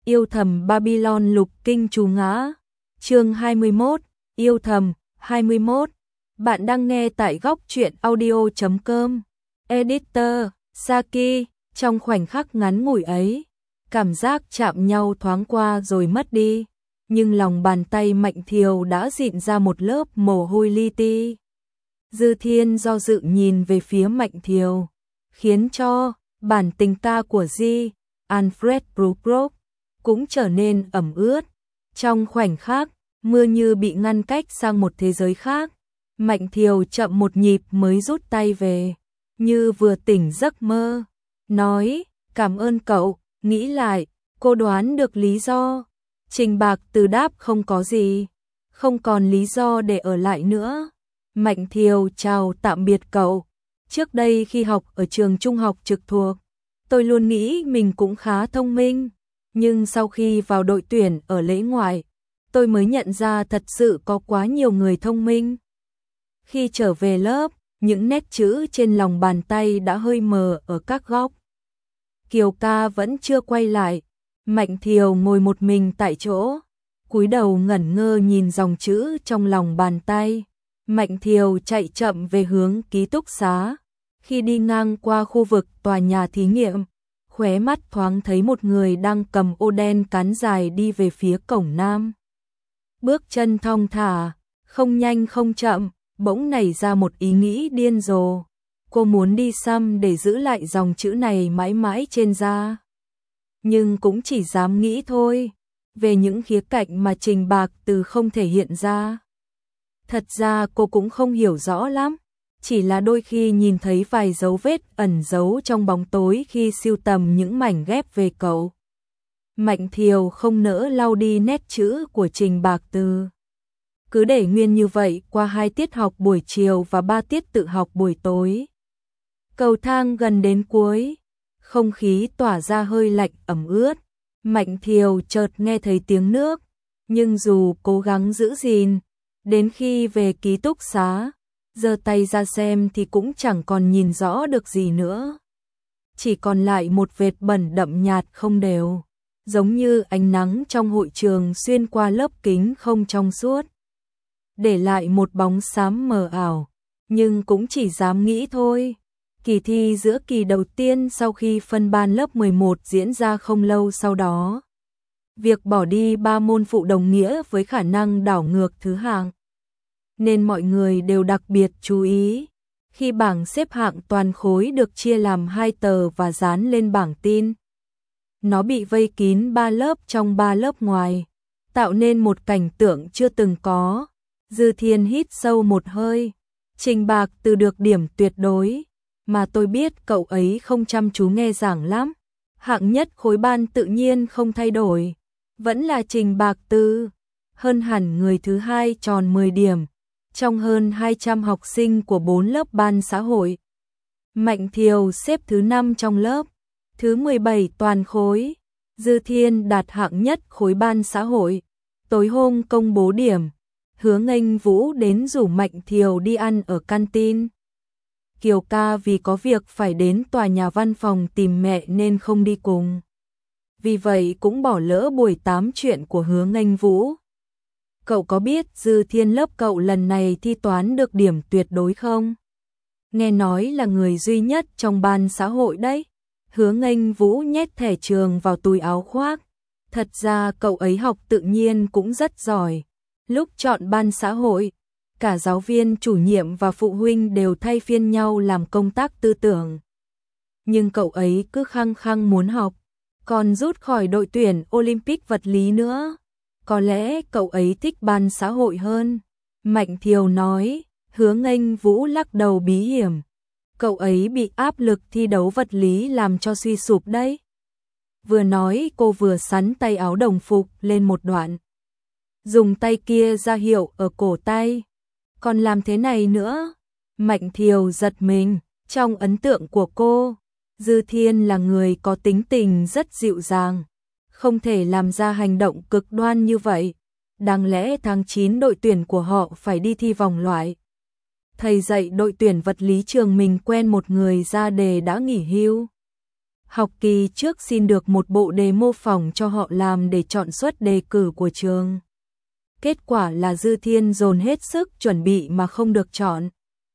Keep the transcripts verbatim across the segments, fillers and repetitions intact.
Yêu thầm Babylon lục kinh chú ngã. Chương hai mươi mốt, yêu thầm. hai mươi mốt. Bạn đang nghe tại góc truyện audio chấm com. Editor Saki. Trong khoảnh khắc ngắn ngủi ấy, cảm giác chạm nhau thoáng qua rồi mất đi, nhưng lòng bàn tay Mạnh Thiều đã dịn ra một lớp mồ hôi li ti. Dư Thiên do dự nhìn về phía Mạnh Thiều, khiến cho bản tình ca của Di, Alfred Prokop cũng trở nên ẩm ướt. Trong khoảnh khắc, mưa như bị ngăn cách sang một thế giới khác. Mạnh Thiều chậm một nhịp mới rút tay về, như vừa tỉnh giấc mơ. Nói, cảm ơn cậu, nghĩ lại, cô đoán được lý do. Trình Bạc Từ đáp không có gì, không còn lý do để ở lại nữa. Mạnh Thiều chào tạm biệt cậu. Trước đây khi học ở trường trung học trực thuộc, tôi luôn nghĩ mình cũng khá thông minh. Nhưng sau khi vào đội tuyển ở lễ ngoại, tôi mới nhận ra thật sự có quá nhiều người thông minh. Khi trở về lớp, những nét chữ trên lòng bàn tay đã hơi mờ ở các góc. Kiều ca vẫn chưa quay lại. Mạnh Thiều ngồi một mình tại chỗ, cúi đầu ngẩn ngơ nhìn dòng chữ trong lòng bàn tay. Mạnh Thiều chạy chậm về hướng ký túc xá. Khi đi ngang qua khu vực tòa nhà thí nghiệm, khóe mắt thoáng thấy một người đang cầm ô đen cán dài đi về phía cổng nam. Bước chân thong thả, không nhanh không chậm, bỗng nảy ra một ý nghĩ điên rồ. Cô muốn đi xăm để giữ lại dòng chữ này mãi mãi trên da. Nhưng cũng chỉ dám nghĩ thôi, về những khía cạnh mà Trình Bạc Từ không thể hiện ra. Thật ra cô cũng không hiểu rõ lắm, chỉ là đôi khi nhìn thấy vài dấu vết ẩn giấu trong bóng tối khi sưu tầm những mảnh ghép về cậu. Mạnh Thiều không nỡ lau đi nét chữ của Trình Bạc Từ. Cứ để nguyên như vậy qua hai tiết học buổi chiều và ba tiết tự học buổi tối. Cầu thang gần đến cuối, không khí tỏa ra hơi lạnh ẩm ướt. Mạnh Thiều chợt nghe thấy tiếng nước, nhưng dù cố gắng giữ gìn, đến khi về ký túc xá, giơ tay ra xem thì cũng chẳng còn nhìn rõ được gì nữa. Chỉ còn lại một vệt bẩn đậm nhạt không đều, giống như ánh nắng trong hội trường xuyên qua lớp kính không trong suốt, để lại một bóng xám mờ ảo, nhưng cũng chỉ dám nghĩ thôi. Kỳ thi giữa kỳ đầu tiên sau khi phân ban lớp mười một diễn ra không lâu sau đó. Việc bỏ đi ba môn phụ đồng nghĩa với khả năng đảo ngược thứ hạng, nên mọi người đều đặc biệt chú ý. Khi bảng xếp hạng toàn khối được chia làm hai tờ và dán lên bảng tin, nó bị vây kín ba lớp trong ba lớp ngoài, tạo nên một cảnh tượng chưa từng có. Dư Thiên hít sâu một hơi. Trình Bạc Từ được điểm tuyệt đối, mà tôi biết cậu ấy không chăm chú nghe giảng lắm. Hạng nhất khối ban tự nhiên không thay đổi, vẫn là Trình Bạc Từ, hơn hẳn người thứ hai tròn mười điểm, trong hơn hai trăm học sinh của bốn lớp ban xã hội. Mạnh Thiều xếp thứ năm trong lớp, thứ mười bảy toàn khối. Dư Thiên đạt hạng nhất khối ban xã hội. Tối hôm công bố điểm, Hứa Nghênh Vũ đến rủ Mạnh Thiều đi ăn ở canteen. Kiều ca vì có việc phải đến tòa nhà văn phòng tìm mẹ nên không đi cùng. Vì vậy cũng bỏ lỡ buổi tám chuyện của Hứa Nghênh Vũ. Cậu có biết Dư Thiên lớp cậu lần này thi toán được điểm tuyệt đối không? Nghe nói là người duy nhất trong ban xã hội đấy. Hứa Nghênh Vũ nhét thẻ trường vào túi áo khoác. Thật ra cậu ấy học tự nhiên cũng rất giỏi. Lúc chọn ban xã hội, cả giáo viên, chủ nhiệm và phụ huynh đều thay phiên nhau làm công tác tư tưởng. Nhưng cậu ấy cứ khăng khăng muốn học, còn rút khỏi đội tuyển Olympic vật lý nữa. Có lẽ cậu ấy thích ban xã hội hơn. Mạnh Thiều nói. Hứa Nghênh Vũ lắc đầu bí hiểm. Cậu ấy bị áp lực thi đấu vật lý làm cho suy sụp đấy. Vừa nói cô vừa xắn tay áo đồng phục lên một đoạn, dùng tay kia ra hiệu ở cổ tay. Còn làm thế này nữa. Mạnh Thiều giật mình. Trong ấn tượng của cô, Dư Thiên là người có tính tình rất dịu dàng, không thể làm ra hành động cực đoan như vậy. Đáng lẽ tháng chín đội tuyển của họ phải đi thi vòng loại. Thầy dạy đội tuyển vật lý trường mình quen một người ra đề đã nghỉ hưu. Học kỳ trước xin được một bộ đề mô phỏng cho họ làm để chọn suất đề cử của trường. Kết quả là Dư Thiên dồn hết sức chuẩn bị mà không được chọn.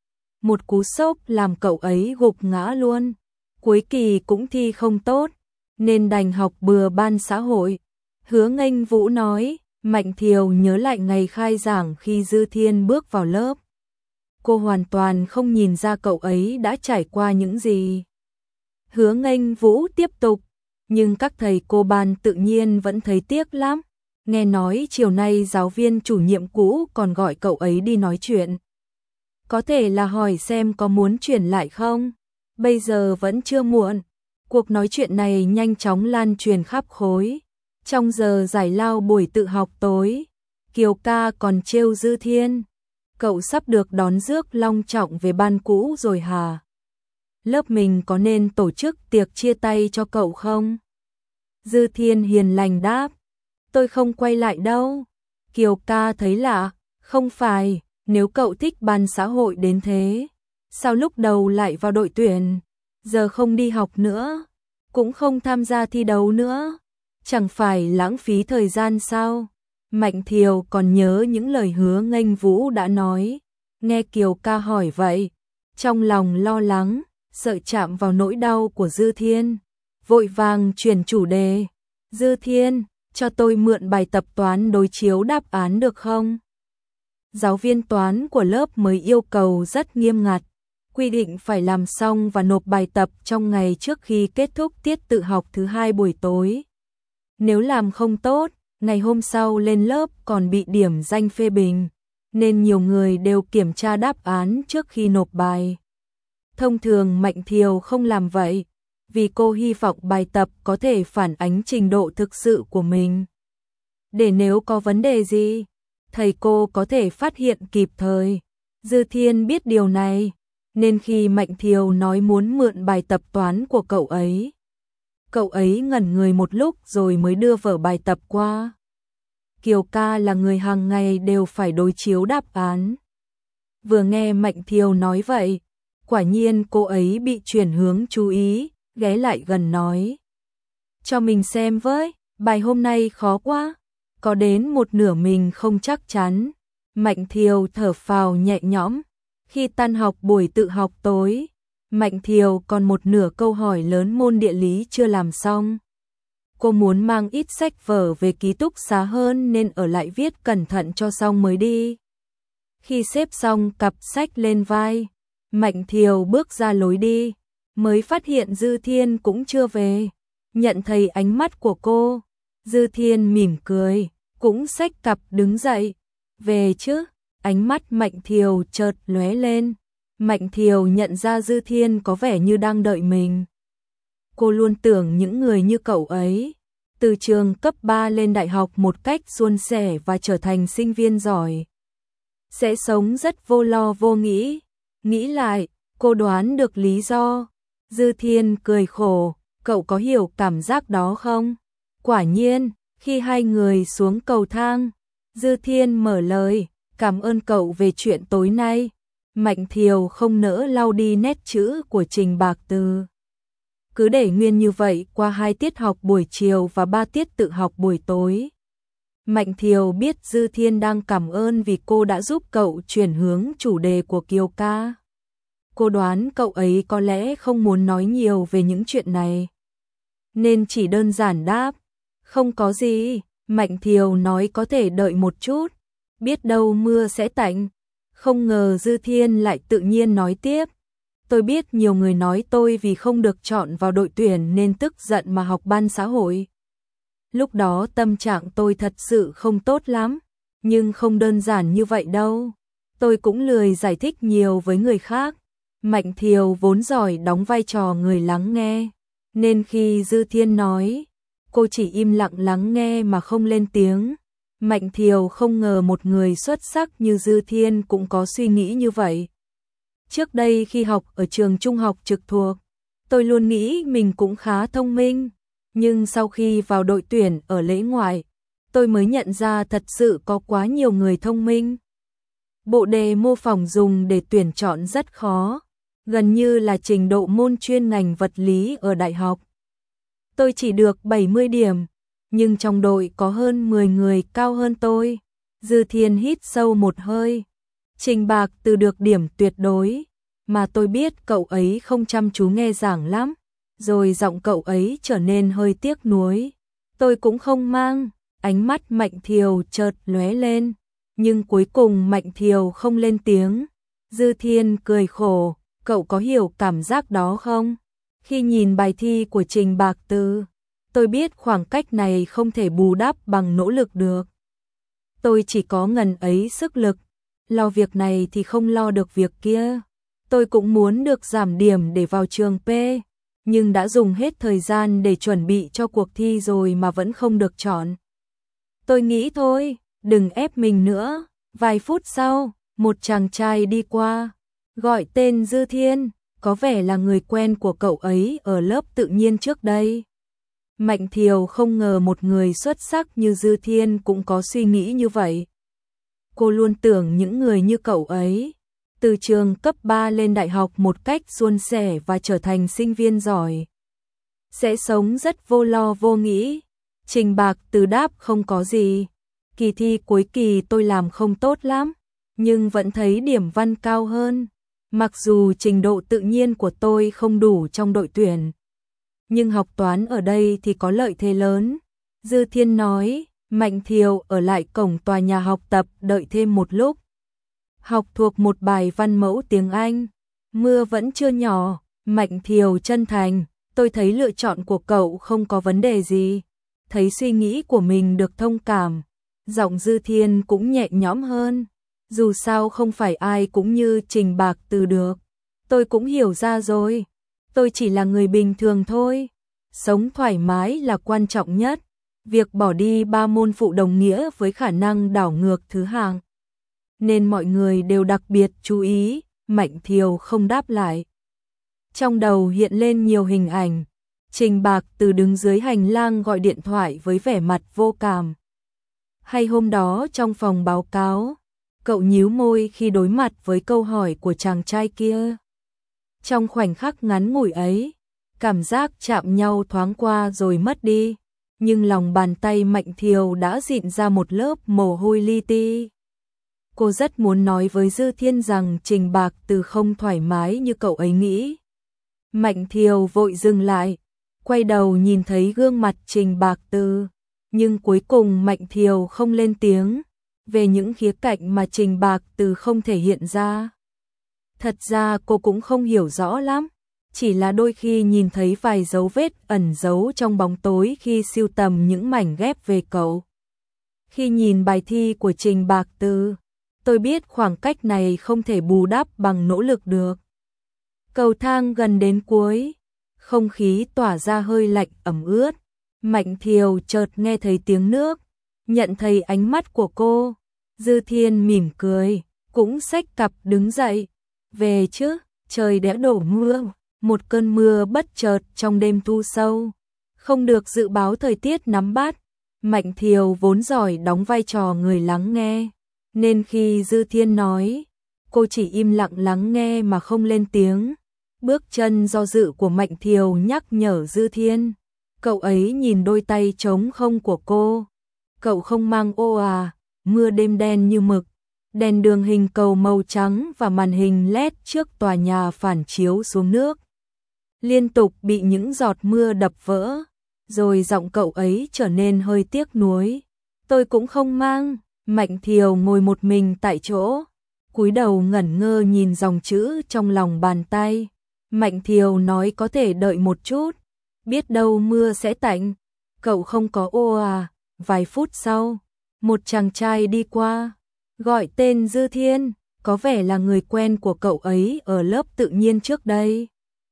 Một cú sốc làm cậu ấy gục ngã luôn. Cuối kỳ cũng thi không tốt, nên đành học bừa ban xã hội. Hứa Nghênh Vũ nói, Mạnh Thiều nhớ lại ngày khai giảng khi Dư Thiên bước vào lớp. Cô hoàn toàn không nhìn ra cậu ấy đã trải qua những gì. Hứa Nghênh Vũ tiếp tục, nhưng các thầy cô ban tự nhiên vẫn thấy tiếc lắm. Nghe nói chiều nay giáo viên chủ nhiệm cũ còn gọi cậu ấy đi nói chuyện. Có thể là hỏi xem có muốn chuyển lại không? Bây giờ vẫn chưa muộn. Cuộc nói chuyện này nhanh chóng lan truyền khắp khối. Trong giờ giải lao buổi tự học tối, Kiều ca còn trêu Dư Thiên. Cậu sắp được đón rước long trọng về ban cũ rồi hả? Lớp mình có nên tổ chức tiệc chia tay cho cậu không? Dư Thiên hiền lành đáp, tôi không quay lại đâu. Kiều ca thấy lạ, không phải, nếu cậu thích ban xã hội đến thế, sao lúc đầu lại vào đội tuyển, giờ không đi học nữa, cũng không tham gia thi đấu nữa, chẳng phải lãng phí thời gian sao? Mạnh Thiều còn nhớ những lời Hứa Nghênh Vũ đã nói, nghe Kiều ca hỏi vậy, trong lòng lo lắng, sợ chạm vào nỗi đau của Dư Thiên, vội vàng chuyển chủ đề. Dư Thiên, cho tôi mượn bài tập toán đối chiếu đáp án được không? Giáo viên toán của lớp mới yêu cầu rất nghiêm ngặt, quy định phải làm xong và nộp bài tập trong ngày trước khi kết thúc tiết tự học thứ hai buổi tối. Nếu làm không tốt, ngày hôm sau lên lớp còn bị điểm danh phê bình, nên nhiều người đều kiểm tra đáp án trước khi nộp bài. Thông thường Mạnh Thiều không làm vậy, vì cô hy vọng bài tập có thể phản ánh trình độ thực sự của mình. Để nếu có vấn đề gì, thầy cô có thể phát hiện kịp thời. Dư Thiên biết điều này, nên khi Mạnh Thiều nói muốn mượn bài tập toán của cậu ấy, cậu ấy ngẩn người một lúc rồi mới đưa vở bài tập qua. Kiều ca là người hàng ngày đều phải đối chiếu đáp án. Vừa nghe Mạnh Thiều nói vậy, quả nhiên cô ấy bị chuyển hướng chú ý, ghé lại gần nói. Cho mình xem với, bài hôm nay khó quá, có đến một nửa mình không chắc chắn. Mạnh Thiều thở phào nhẹ nhõm. Khi tan học buổi tự học tối, Mạnh Thiều còn một nửa câu hỏi lớn môn địa lý chưa làm xong. Cô muốn mang ít sách vở về ký túc xá hơn nên ở lại viết cẩn thận cho xong mới đi. Khi xếp xong cặp sách lên vai, Mạnh Thiều bước ra lối đi, mới phát hiện Dư Thiên cũng chưa về. Nhận thấy ánh mắt của cô, Dư Thiên mỉm cười, cũng xách cặp đứng dậy. Về chứ? Ánh mắt Mạnh Thiều chợt lóe lên. Mạnh Thiều nhận ra Dư Thiên có vẻ như đang đợi mình. Cô luôn tưởng những người như cậu ấy, từ trường cấp ba lên đại học một cách suôn sẻ và trở thành sinh viên giỏi, sẽ sống rất vô lo vô nghĩ. Nghĩ lại, cô đoán được lý do. Dư Thiên cười khổ, cậu có hiểu cảm giác đó không? Quả nhiên, khi hai người xuống cầu thang, Dư Thiên mở lời, cảm ơn cậu về chuyện tối nay. Mạnh Thiều không nỡ lau đi nét chữ của Trình Bạc Từ. Cứ để nguyên như vậy qua hai tiết học buổi chiều và ba tiết tự học buổi tối. Mạnh Thiều biết Dư Thiên đang cảm ơn vì cô đã giúp cậu chuyển hướng chủ đề của Kiều ca. Cô đoán cậu ấy có lẽ không muốn nói nhiều về những chuyện này, nên chỉ đơn giản đáp, không có gì. Mạnh Thiều nói có thể đợi một chút, biết đâu mưa sẽ tạnh. Không ngờ Dư Thiên lại tự nhiên nói tiếp, tôi biết nhiều người nói tôi vì không được chọn vào đội tuyển nên tức giận mà học ban xã hội. Lúc đó tâm trạng tôi thật sự không tốt lắm, nhưng không đơn giản như vậy đâu. Tôi cũng lười giải thích nhiều với người khác. Mạnh Thiều vốn giỏi đóng vai trò người lắng nghe, nên khi Dư Thiên nói, cô chỉ im lặng lắng nghe mà không lên tiếng. Mạnh Thiều không ngờ một người xuất sắc như Dư Thiên cũng có suy nghĩ như vậy. Trước đây khi học ở trường trung học trực thuộc, tôi luôn nghĩ mình cũng khá thông minh, nhưng sau khi vào đội tuyển ở lễ ngoại, tôi mới nhận ra thật sự có quá nhiều người thông minh. Bộ đề mô phỏng dùng để tuyển chọn rất khó, gần như là trình độ môn chuyên ngành vật lý ở đại học, Tôi chỉ được bảy mươi điểm, nhưng trong đội có hơn mười người cao hơn tôi. Dư Thiên hít sâu một hơi. Trình Bạc Từ được điểm tuyệt đối, mà tôi biết cậu ấy không chăm chú nghe giảng lắm. Rồi giọng cậu ấy trở nên hơi tiếc nuối. Tôi cũng không mang. Ánh mắt Mạnh Thiều chợt lóe lên, nhưng cuối cùng Mạnh Thiều không lên tiếng. Dư Thiên cười khổ, cậu có hiểu cảm giác đó không? Khi nhìn bài thi của Trình Bạc Từ, tôi biết khoảng cách này không thể bù đắp bằng nỗ lực được. Tôi chỉ có ngần ấy sức lực, lo việc này thì không lo được việc kia. Tôi cũng muốn được giảm điểm để vào trường P, nhưng đã dùng hết thời gian để chuẩn bị cho cuộc thi rồi mà vẫn không được chọn. Tôi nghĩ thôi, đừng ép mình nữa. Vài phút sau, một chàng trai đi qua, gọi tên Dư Thiên, có vẻ là người quen của cậu ấy ở lớp tự nhiên trước đây. Mạnh Thiều không ngờ một người xuất sắc như Dư Thiên cũng có suy nghĩ như vậy. Cô luôn tưởng những người như cậu ấy, từ trường cấp ba lên đại học một cách suôn sẻ và trở thành sinh viên giỏi, sẽ sống rất vô lo vô nghĩ. Trình Bạc Từ đáp không có gì. Kỳ thi cuối kỳ tôi làm không tốt lắm, nhưng vẫn thấy điểm văn cao hơn. Mặc dù trình độ tự nhiên của tôi không đủ trong đội tuyển, nhưng học toán ở đây thì có lợi thế lớn. Dư Thiên nói. Mạnh Thiều ở lại cổng tòa nhà học tập đợi thêm một lúc, học thuộc một bài văn mẫu tiếng Anh. Mưa vẫn chưa nhỏ. Mạnh Thiều chân thành, tôi thấy lựa chọn của cậu không có vấn đề gì. Thấy suy nghĩ của mình được thông cảm, giọng Dư Thiên cũng nhẹ nhõm hơn. Dù sao không phải ai cũng như Trình Bạc Từ được. Tôi cũng hiểu ra rồi. Tôi chỉ là người bình thường thôi. Sống thoải mái là quan trọng nhất. Việc bỏ đi ba môn phụ đồng nghĩa với khả năng đảo ngược thứ hạng, nên mọi người đều đặc biệt chú ý. Mạnh Thiều không đáp lại. Trong đầu hiện lên nhiều hình ảnh. Trình Bạc Từ đứng dưới hành lang gọi điện thoại với vẻ mặt vô cảm. Hay hôm đó trong phòng báo cáo, cậu nhíu môi khi đối mặt với câu hỏi của chàng trai kia. Trong khoảnh khắc ngắn ngủi ấy, cảm giác chạm nhau thoáng qua rồi mất đi, nhưng lòng bàn tay Mạnh Thiều đã dịn ra một lớp mồ hôi li ti. Cô rất muốn nói với Dư Thiên rằng Trình Bạc Từ không thoải mái như cậu ấy nghĩ. Mạnh Thiều vội dừng lại, quay đầu nhìn thấy gương mặt Trình Bạc Từ, nhưng cuối cùng Mạnh Thiều không lên tiếng về những khía cạnh mà Trình Bạc Từ không thể hiện ra. Thật ra cô cũng không hiểu rõ lắm, chỉ là đôi khi nhìn thấy vài dấu vết ẩn giấu trong bóng tối khi sưu tầm những mảnh ghép về cậu. Khi nhìn bài thi của Trình Bạc Từ, tôi biết khoảng cách này không thể bù đắp bằng nỗ lực được. Cầu thang gần đến cuối, không khí tỏa ra hơi lạnh ẩm ướt. Mạnh Thiều chợt nghe thấy tiếng nước, nhận thấy ánh mắt của cô. Dư Thiên mỉm cười, cũng xách cặp đứng dậy. Về chứ, trời đã đổ mưa, một cơn mưa bất chợt trong đêm thu sâu. Không được dự báo thời tiết nắm bắt. Mạnh Thiều vốn giỏi đóng vai trò người lắng nghe, nên khi Dư Thiên nói, cô chỉ im lặng lắng nghe mà không lên tiếng. Bước chân do dự của Mạnh Thiều nhắc nhở Dư Thiên. Cậu ấy nhìn đôi tay trống không của cô. Cậu không mang ô à? Mưa đêm đen như mực, đèn đường hình cầu màu trắng và màn hình led trước tòa nhà phản chiếu xuống nước, liên tục bị những giọt mưa đập vỡ. Rồi giọng cậu ấy trở nên hơi tiếc nuối. Tôi cũng không mang. Mạnh Thiều ngồi một mình tại chỗ, cúi đầu ngẩn ngơ nhìn dòng chữ trong lòng bàn tay. Mạnh Thiều nói có thể đợi một chút, biết đâu mưa sẽ tạnh. Cậu không có ô à? Vài phút sau, một chàng trai đi qua, gọi tên Dư Thiên, có vẻ là người quen của cậu ấy ở lớp tự nhiên trước đây.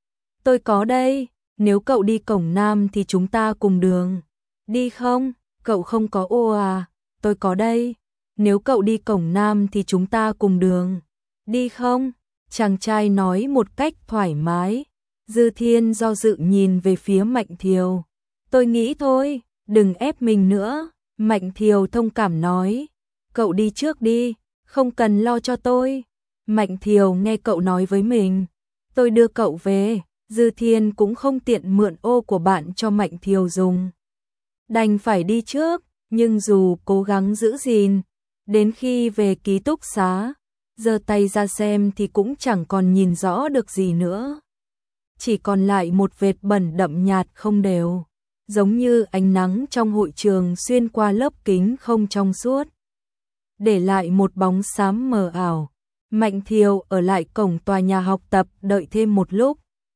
Tôi có đây, nếu cậu đi cổng Nam thì chúng ta cùng đường. Đi không? Cậu không có ô à? Tôi có đây, nếu cậu đi cổng Nam thì chúng ta cùng đường. Đi không? Chàng trai nói một cách thoải mái. Dư Thiên do dự nhìn về phía Mạnh Thiều. Tôi nghĩ thôi, đừng ép mình nữa. Mạnh Thiều thông cảm nói. Cậu đi trước đi, không cần lo cho tôi. Mạnh Thiều nghe cậu nói với mình. Tôi đưa cậu về. Dư Thiên cũng không tiện mượn ô của bạn cho Mạnh Thiều dùng. Đành phải đi trước, nhưng dù cố gắng giữ gìn, đến khi về ký túc xá, giơ tay ra xem thì cũng chẳng còn nhìn rõ được gì nữa. Chỉ còn lại một vệt bẩn đậm nhạt không đều, giống như ánh nắng trong hội trường xuyên qua lớp kính không trong suốt, để lại một bóng xám mờ ảo. Mạnh Thiều ở lại cổng tòa nhà học tập đợi thêm một lúc.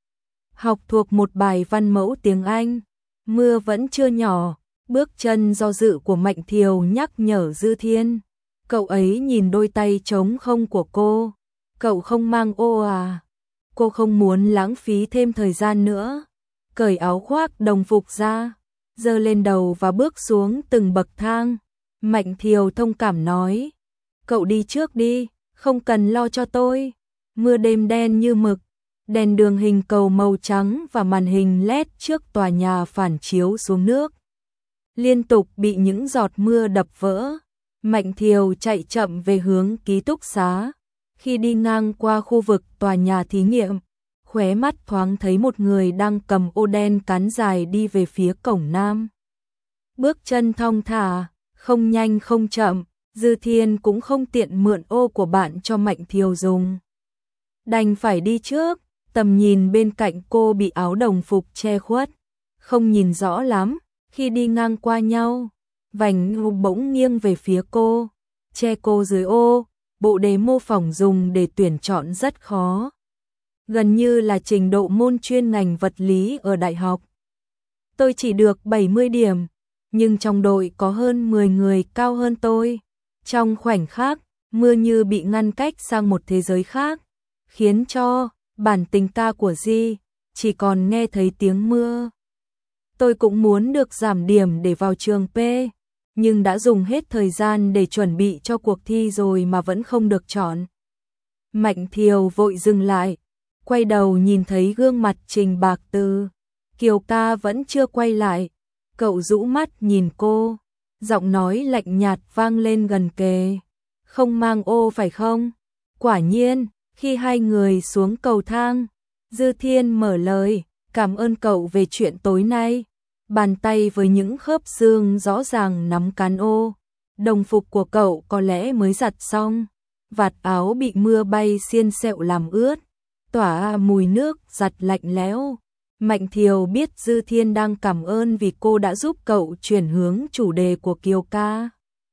Học thuộc một bài văn mẫu tiếng Anh, mưa vẫn chưa nhỏ, bước chân do dự của Mạnh Thiều nhắc nhở Dư Thiên. Cậu ấy nhìn đôi tay trống không của cô. Cậu không mang ô à? Cô không muốn lãng phí thêm thời gian nữa. Cởi áo khoác đồng phục ra, giơ lên đầu và bước xuống từng bậc thang. Mạnh Thiều thông cảm nói, cậu đi trước đi, không cần lo cho tôi. Mưa đêm đen như mực, đèn đường hình cầu màu trắng và màn hình led trước tòa nhà phản chiếu xuống nước, liên tục bị những giọt mưa đập vỡ. Mạnh Thiều chạy chậm về hướng ký túc xá. Khi đi ngang qua khu vực tòa nhà thí nghiệm, khóe mắt thoáng thấy một người đang cầm ô đen cán dài đi về phía cổng nam. Bước chân thong thả, không nhanh không chậm, Dư Thiên cũng không tiện mượn ô của bạn cho Mạnh Thiều dùng. Đành phải đi trước, tầm nhìn bên cạnh cô bị áo đồng phục che khuất, không nhìn rõ lắm. Khi đi ngang qua nhau, vành bỗng nghiêng về phía cô, che cô dưới ô. Bộ đề mô phỏng dùng để tuyển chọn rất khó, gần như là trình độ môn chuyên ngành vật lý ở đại học. Tôi chỉ được bảy mươi điểm, nhưng trong đội có hơn mười người cao hơn tôi. Trong khoảnh khắc, mưa như bị ngăn cách sang một thế giới khác, khiến cho bản tình ca của Di chỉ còn nghe thấy tiếng mưa. Tôi cũng muốn được giảm điểm để vào trường P, nhưng đã dùng hết thời gian để chuẩn bị cho cuộc thi rồi mà vẫn không được chọn. Mạnh Thiều vội dừng lại, quay đầu nhìn thấy gương mặt Trình Bạc Từ. Kiều ca vẫn chưa quay lại, cậu rũ mắt nhìn cô, giọng nói lạnh nhạt vang lên gần kề. Không mang ô phải không? Quả nhiên, khi hai người xuống cầu thang, Dư Thiên mở lời, cảm ơn cậu về chuyện tối nay. Bàn tay với những khớp xương rõ ràng nắm cán ô. Đồng phục của cậu có lẽ mới giặt xong, vạt áo bị mưa bay xiên xẹo làm ướt, tỏa mùi nước giặt lạnh lẽo. Mạnh Thiều biết Dư Thiên đang cảm ơn vì cô đã giúp cậu chuyển hướng chủ đề của Kiều ca.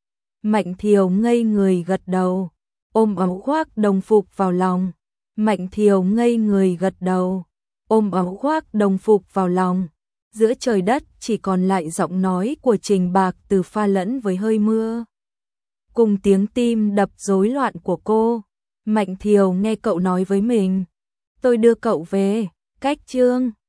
Mạnh Thiều ngây người gật đầu, ôm áo khoác đồng phục vào lòng. Mạnh Thiều ngây người gật đầu, ôm áo khoác đồng phục vào lòng. Giữa trời đất chỉ còn lại giọng nói của Trình Bạc Từ pha lẫn với hơi mưa, cùng tiếng tim đập rối loạn của cô. Mạnh Thiều nghe cậu nói với mình, tôi đưa cậu về, cách Trương